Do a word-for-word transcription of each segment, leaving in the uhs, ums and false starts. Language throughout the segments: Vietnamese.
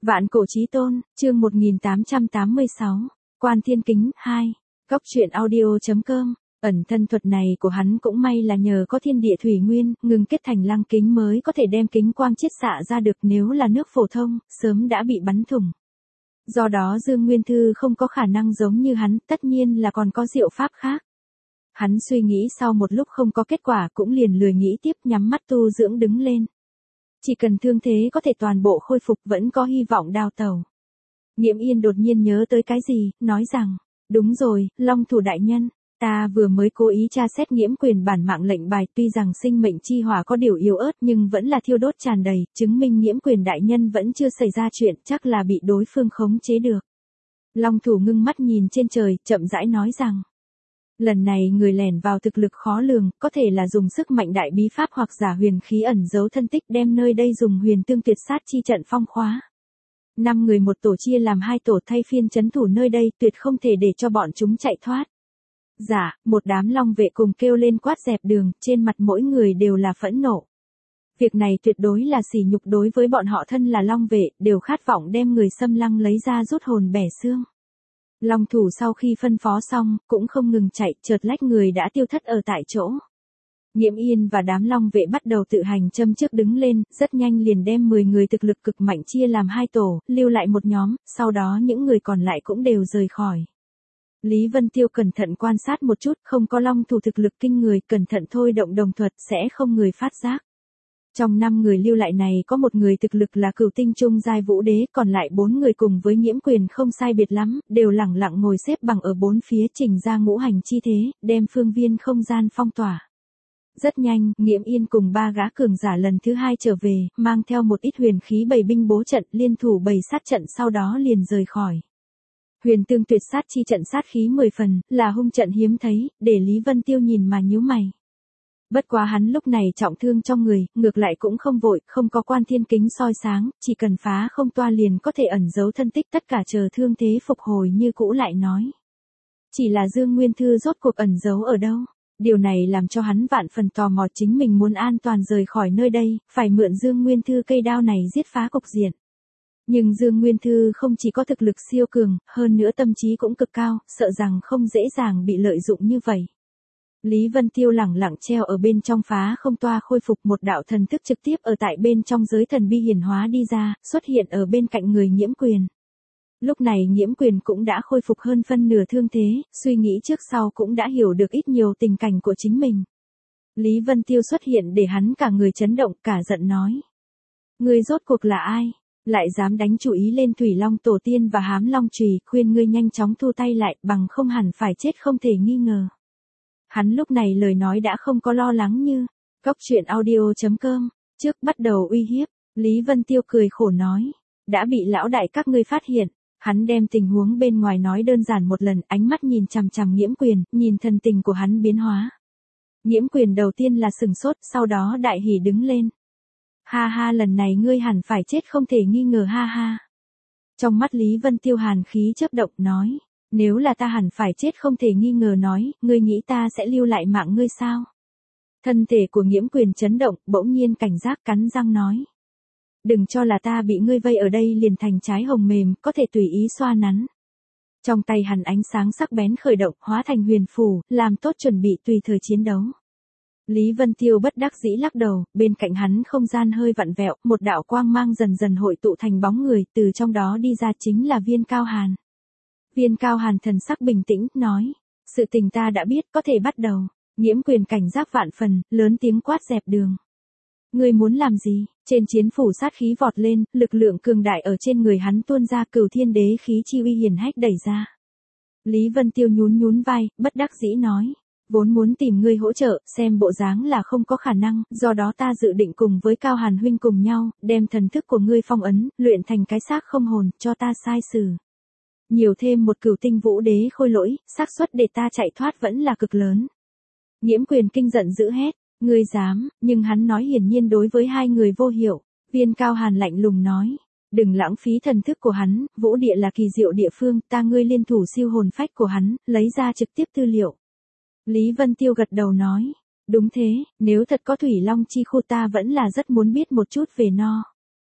Vạn cổ chí tôn, chương một nghìn tám trăm tám mươi sáu, Quan Thiên Kính, hai. Cốc truyện audio.com, ẩn thân thuật này của hắn cũng may là nhờ có thiên địa thủy nguyên, ngừng kết thành lăng kính mới có thể đem kính quang chiết xạ ra được, nếu là nước phổ thông, sớm đã bị bắn thủng. Do đó Dương Nguyên Thư không có khả năng giống như hắn, tất nhiên là còn có diệu pháp khác. Hắn suy nghĩ sau một lúc không có kết quả cũng liền lười nghĩ tiếp, nhắm mắt tu dưỡng đứng lên. Chỉ cần thương thế có thể toàn bộ khôi phục vẫn có hy vọng đào tẩu. Nghiễm Yên đột nhiên nhớ tới cái gì, nói rằng, đúng rồi, Long Thủ đại nhân, ta vừa mới cố ý tra xét Nghiễm Quyền bản mạng lệnh bài, tuy rằng sinh mệnh chi hỏa có điều yếu ớt nhưng vẫn là thiêu đốt tràn đầy, chứng minh Nghiễm Quyền đại nhân vẫn chưa xảy ra chuyện, chắc là bị đối phương khống chế được. Long Thủ ngưng mắt nhìn trên trời, chậm rãi nói rằng, lần này người lẻn vào thực lực khó lường, có thể là dùng sức mạnh đại bí pháp hoặc giả huyền khí ẩn giấu thân tích, đem nơi đây dùng huyền tương tuyệt sát chi trận phong khóa. Năm người một tổ chia làm hai tổ thay phiên trấn thủ nơi đây, tuyệt không thể để cho bọn chúng chạy thoát. Dạ, một đám long vệ cùng kêu lên quát dẹp đường, trên mặt mỗi người đều là phẫn nộ. Việc này tuyệt đối là sỉ nhục đối với bọn họ, thân là long vệ, đều khát vọng đem người xâm lăng lấy ra rút hồn bẻ xương. Long Thủ sau khi phân phó xong, cũng không ngừng chạy, chợt lách người đã tiêu thất ở tại chỗ. Nghiễm Yên và đám long vệ bắt đầu tự hành châm trước đứng lên, rất nhanh liền đem mười người thực lực cực mạnh chia làm hai tổ, lưu lại một nhóm, sau đó những người còn lại cũng đều rời khỏi. Lý Vân Tiêu cẩn thận quan sát một chút, không có Long Thủ thực lực kinh người, cẩn thận thôi động đồng thuật sẽ không người phát giác. Trong năm người lưu lại này có một người thực lực là cửu tinh trung giai vũ đế, còn lại bốn người cùng với Nghiễm Quyền không sai biệt lắm, đều lẳng lặng ngồi xếp bằng ở bốn phía chỉnh ra ngũ hành chi thế, đem phương viên không gian phong tỏa. Rất nhanh, Nghiễm Yên cùng ba gã cường giả lần thứ hai trở về, mang theo một ít huyền khí bày binh bố trận, liên thủ bày sát trận, sau đó liền rời khỏi. Huyền tương tuyệt sát chi trận sát khí mười phần, là hung trận hiếm thấy, để Lý Vân Tiêu nhìn mà nhíu mày. Bất quá hắn lúc này trọng thương trong người, ngược lại cũng không vội, không có Quan Thiên Kính soi sáng, chỉ cần phá không toa liền có thể ẩn giấu thân tích, tất cả chờ thương thế phục hồi như cũ lại nói. Chỉ là Dương Nguyên Thư rốt cuộc ẩn giấu ở đâu? Điều này làm cho hắn vạn phần tò mò, chính mình muốn an toàn rời khỏi nơi đây, phải mượn Dương Nguyên Thư cây đao này giết phá cục diện. Nhưng Dương Nguyên Thư không chỉ có thực lực siêu cường, hơn nữa tâm trí cũng cực cao, sợ rằng không dễ dàng bị lợi dụng như vậy. Lý Vân Tiêu lẳng lặng treo ở bên trong phá không toa, khôi phục một đạo thần thức trực tiếp ở tại bên trong giới thần bi hiển hóa đi ra, xuất hiện ở bên cạnh người Nghiễm Quyền. Lúc này Nghiễm Quyền cũng đã khôi phục hơn phân nửa thương thế, suy nghĩ trước sau cũng đã hiểu được ít nhiều tình cảnh của chính mình. Lý Vân Tiêu xuất hiện để hắn cả người chấn động, cả giận nói. Ngươi rốt cuộc là ai? Lại dám đánh chủ ý lên Thủy Long Tổ Tiên và Hám Long Chùy, khuyên ngươi nhanh chóng thu tay lại, bằng không hẳn phải chết không thể nghi ngờ. Hắn lúc này lời nói đã không có lo lắng như, cốc truyện audio.com, trước bắt đầu uy hiếp, Lý Vân Tiêu cười khổ nói, đã bị lão đại các ngươi phát hiện. Hắn đem tình huống bên ngoài nói đơn giản một lần, ánh mắt nhìn chằm chằm Nghiễm Quyền, nhìn thần tình của hắn biến hóa. Nghiễm Quyền đầu tiên là sừng sốt, sau đó đại hỉ đứng lên. Ha ha, lần này ngươi hẳn phải chết không thể nghi ngờ, ha ha. Trong mắt Lý Vân Tiêu hàn khí chớp động, nói, nếu là ta hẳn phải chết không thể nghi ngờ nói, ngươi nghĩ ta sẽ lưu lại mạng ngươi sao? Thân thể của Nghiễm Quyền chấn động, bỗng nhiên cảnh giác cắn răng nói. Đừng cho là ta bị ngươi vây ở đây liền thành trái hồng mềm, có thể tùy ý xoa nắn. Trong tay hắn ánh sáng sắc bén khởi động, hóa thành huyền phù, làm tốt chuẩn bị tùy thời chiến đấu. Lý Vân Tiêu bất đắc dĩ lắc đầu, bên cạnh hắn không gian hơi vặn vẹo, một đạo quang mang dần dần hội tụ thành bóng người, từ trong đó đi ra chính là Viên Cao Hàn. Viên Cao Hàn thần sắc bình tĩnh, nói, sự tình ta đã biết, có thể bắt đầu. Nghiễm Quyền cảnh giác vạn phần, lớn tiếng quát dẹp đường. Ngươi muốn làm gì? Trên chiến phủ sát khí vọt lên, lực lượng cường đại ở trên người hắn tuôn ra, cửu thiên đế khí chi uy hiển hách đẩy ra. Lý Vân Tiêu nhún nhún vai, bất đắc dĩ nói, vốn muốn tìm ngươi hỗ trợ, xem bộ dáng là không có khả năng, do đó ta dự định cùng với Cao Hàn huynh cùng nhau, đem thần thức của ngươi phong ấn, luyện thành cái xác không hồn, cho ta sai sử. Nhiều thêm một cửu tinh vũ đế khôi lỗi, xác suất để ta chạy thoát vẫn là cực lớn. Nghiễm Quyền kinh giận dữ hét. Ngươi dám, nhưng hắn nói hiển nhiên đối với hai người vô hiệu. Viên Cao Hàn lạnh lùng nói, đừng lãng phí thần thức của hắn, vũ địa là kỳ diệu địa phương, ta ngươi liên thủ siêu hồn phách của hắn, lấy ra trực tiếp tư liệu. Lý Vân Tiêu gật đầu nói, đúng thế, nếu thật có Thủy Long chi khu ta vẫn là rất muốn biết một chút về nó.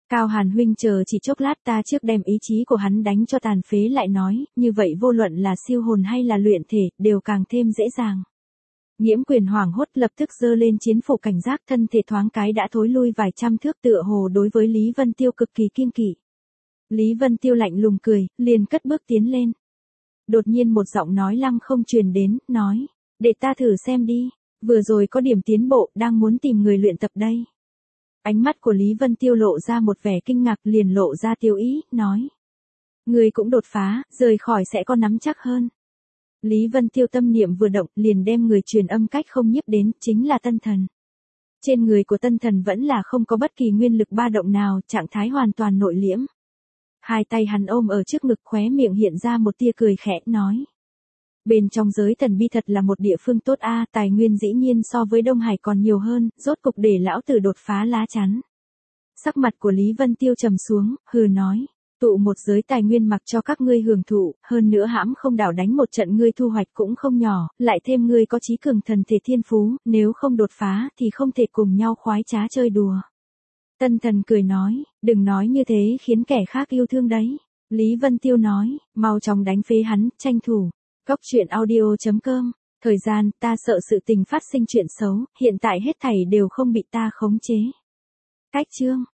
Cao Hàn huynh chờ chỉ chốc lát, ta trước đem ý chí của hắn đánh cho tàn phế lại nói, như vậy vô luận là siêu hồn hay là luyện thể, đều càng thêm dễ dàng. Nhiễm Quyền hoảng hốt lập tức giơ lên chiến phủ cảnh giác, thân thể thoáng cái đã thối lui vài trăm thước, tựa hồ đối với Lý Vân Tiêu cực kỳ kiêng kỵ. Lý Vân Tiêu lạnh lùng cười, liền cất bước tiến lên. Đột nhiên một giọng nói lăng không truyền đến, nói, để ta thử xem đi, vừa rồi có điểm tiến bộ, đang muốn tìm người luyện tập đây. Ánh mắt của Lý Vân Tiêu lộ ra một vẻ kinh ngạc, liền lộ ra tiêu ý, nói. Người cũng đột phá, rời khỏi sẽ có nắm chắc hơn. Lý Vân Tiêu tâm niệm vừa động, liền đem người truyền âm cách không nhiếp đến, chính là Tân Thần. Trên người của Tân Thần vẫn là không có bất kỳ nguyên lực ba động nào, trạng thái hoàn toàn nội liễm. Hai tay hắn ôm ở trước ngực, khóe miệng hiện ra một tia cười khẽ, nói. Bên trong giới thần bi thật là một địa phương tốt a, tài nguyên dĩ nhiên so với Đông Hải còn nhiều hơn, rốt cục để lão tử đột phá lá chắn. Sắc mặt của Lý Vân Tiêu trầm xuống, hừ nói, tụ một giới tài nguyên mặc cho các ngươi hưởng thụ, hơn nữa hãm không đảo đánh một trận ngươi thu hoạch cũng không nhỏ, lại thêm ngươi có trí cường thần thể thiên phú, nếu không đột phá thì không thể cùng nhau khoái trá chơi đùa. Tân Thần cười nói, đừng nói như thế khiến kẻ khác yêu thương đấy. Lý Vân Tiêu nói, mau chóng đánh phế hắn, tranh thủ. Cốc truyện audio chấm com. Thời gian, ta sợ sự tình phát sinh chuyện xấu, hiện tại hết thảy đều không bị ta khống chế. Cách chương